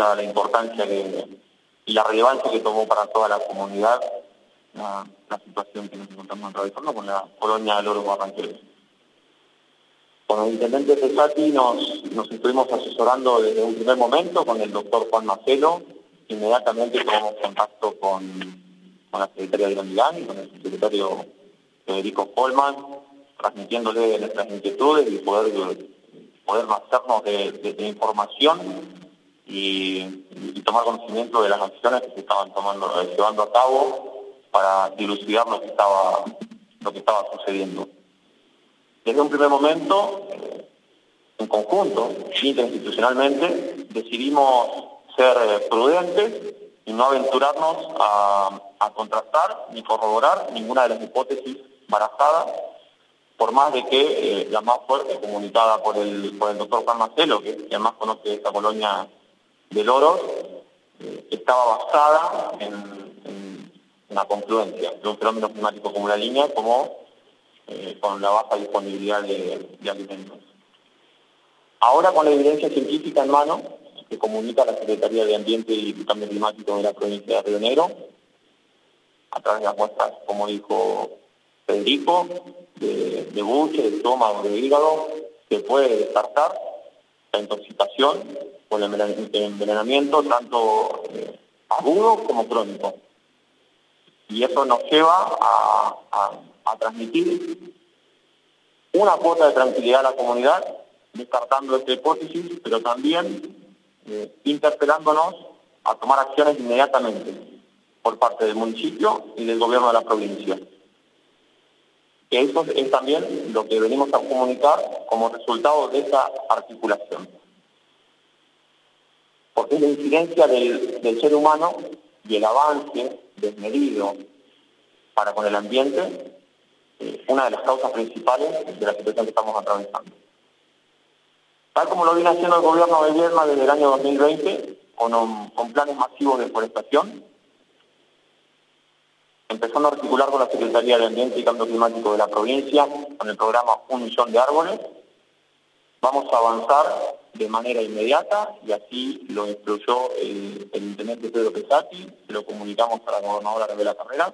dada la importancia y la relevancia que tomó para toda la comunidad la situación que nos encontramos atravesando con la colonia de Loros Barranqueros. Con el intendente Pesati nos estuvimos asesorando desde un primer momento con el doctor Juan Marcelo. Inmediatamente tomamos contacto con la secretaria de Milán y con el secretario Federico Colman, transmitiéndole nuestras inquietudes y poder hacernos de información y tomar conocimiento de las acciones que se estaban llevando a cabo para dilucidar lo que estaba sucediendo. Desde un primer momento, en conjunto, interinstitucionalmente, decidimos ser prudentes y no aventurarnos a contrastar ni corroborar ninguna de las hipótesis barajadas, por más de que la más fuerte, comunicada por el doctor Juan Marcelo, que es quien más conoce esta colonia de Loros, estaba basada en la confluencia de un fenómeno climático como la línea, como con la baja disponibilidad de alimentos. Ahora, con la evidencia científica en mano, que comunica la Secretaría de Ambiente y Cambio Climático de la provincia de Río Negro, a través de las muestras, como dijo Federico, de buche, de estómago, de hígado, se puede descartar la intoxicación o el envenenamiento tanto agudo como crónico. Y eso nos lleva a transmitir una cuota de tranquilidad a la comunidad, descartando esta hipótesis, pero también interpelándonos a tomar acciones inmediatamente por parte del municipio y del gobierno de la provincia. Eso es también lo que venimos a comunicar como resultado de esa articulación. Porque es la incidencia del ser humano y el avance desmedido para con el ambiente una de las causas principales de la situación que estamos atravesando. Tal como lo viene haciendo el gobierno de Viedma desde el año 2020, con planes masivos de forestación, empezando a articular con la Secretaría de Ambiente y Cambio Climático de la provincia, con el programa 1 millón de árboles, vamos a avanzar de manera inmediata, y así lo instruyó el intendente Pedro Pesati, se lo comunicamos a la gobernadora Arabela Carrera,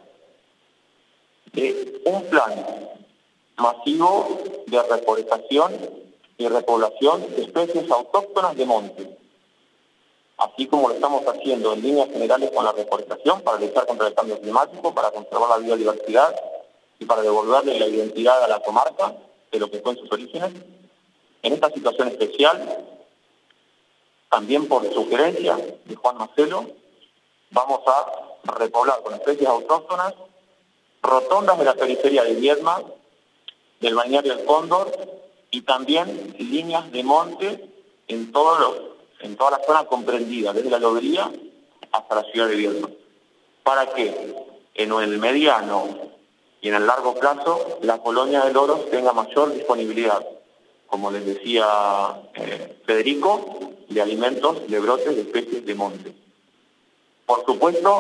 de un plan masivo de reforestación y repoblación de especies autóctonas de monte, así como lo estamos haciendo en líneas generales con la reforestación para luchar contra el cambio climático, para conservar la biodiversidad y para devolverle la identidad a la comarca de lo que fue en sus orígenes. En esta situación especial, también por sugerencia de Juan Marcelo, vamos a repoblar con especies autóctonas rotondas de la periferia de Viedma, del balneario del Cóndor, y también líneas de monte en toda la zona comprendida, desde la Lobería hasta la ciudad de Viedma, para que en el mediano y en el largo plazo la colonia de Loros tenga mayor disponibilidad, como les decía Federico, de alimentos, de brotes, de especies de monte. Por supuesto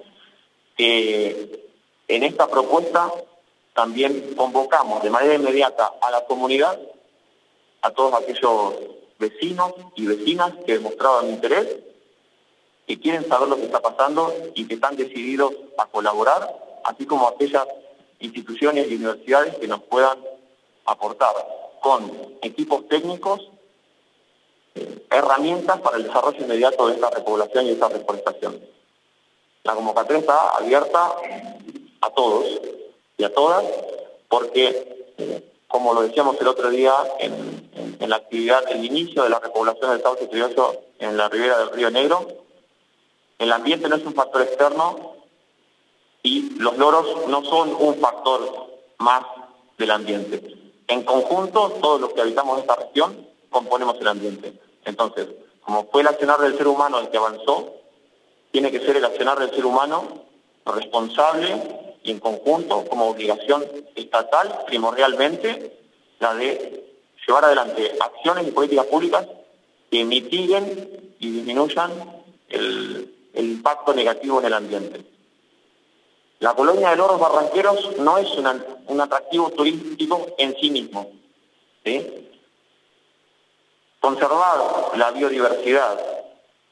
que en esta propuesta también convocamos de manera inmediata a la comunidad, a todos aquellos vecinos y vecinas que demostraban interés, que quieren saber lo que está pasando y que están decididos a colaborar, así como aquellas instituciones y universidades que nos puedan aportar con equipos técnicos, herramientas para el desarrollo inmediato de esta repoblación y esta reforestación. La convocatoria está abierta a todos y a todas, porque, como lo decíamos el otro día en la actividad del inicio de la repoblación del sauce criollo en la ribera del Río Negro, el ambiente no es un factor externo y los loros no son un factor más del ambiente. En conjunto, todos los que habitamos esta región componemos el ambiente. Entonces, como fue el accionar del ser humano el que avanzó, tiene que ser el accionar del ser humano responsable y en conjunto, como obligación estatal, primordialmente, la de llevar adelante acciones y políticas públicas que mitiguen y disminuyan el impacto negativo en el ambiente. La colonia de Loros Barranqueros no es un atractivo turístico en sí mismo, ¿sí? Conservar la biodiversidad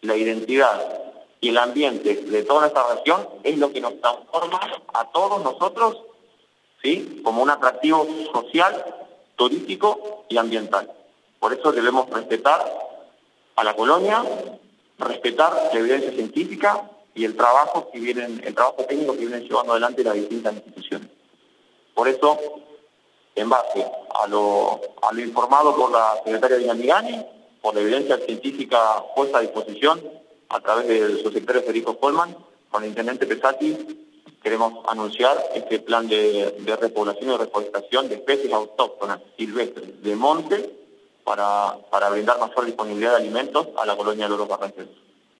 la identidad y el ambiente de toda nuestra región es lo que nos transforma a todos nosotros, ¿sí?, como un atractivo social, turístico y ambiental. Por eso debemos respetar a la colonia, respetar la evidencia científica y el trabajo técnico que vienen llevando adelante las distintas instituciones. Por eso, en base a lo informado por la secretaria Dina Migani, por la evidencia científica puesta a disposición a través del subsecretario Federico Colman, con el intendente Pesati, queremos anunciar este plan de repoblación y reforestación de especies autóctonas silvestres de monte para brindar mayor disponibilidad de alimentos a la colonia de Loros Barranqueros.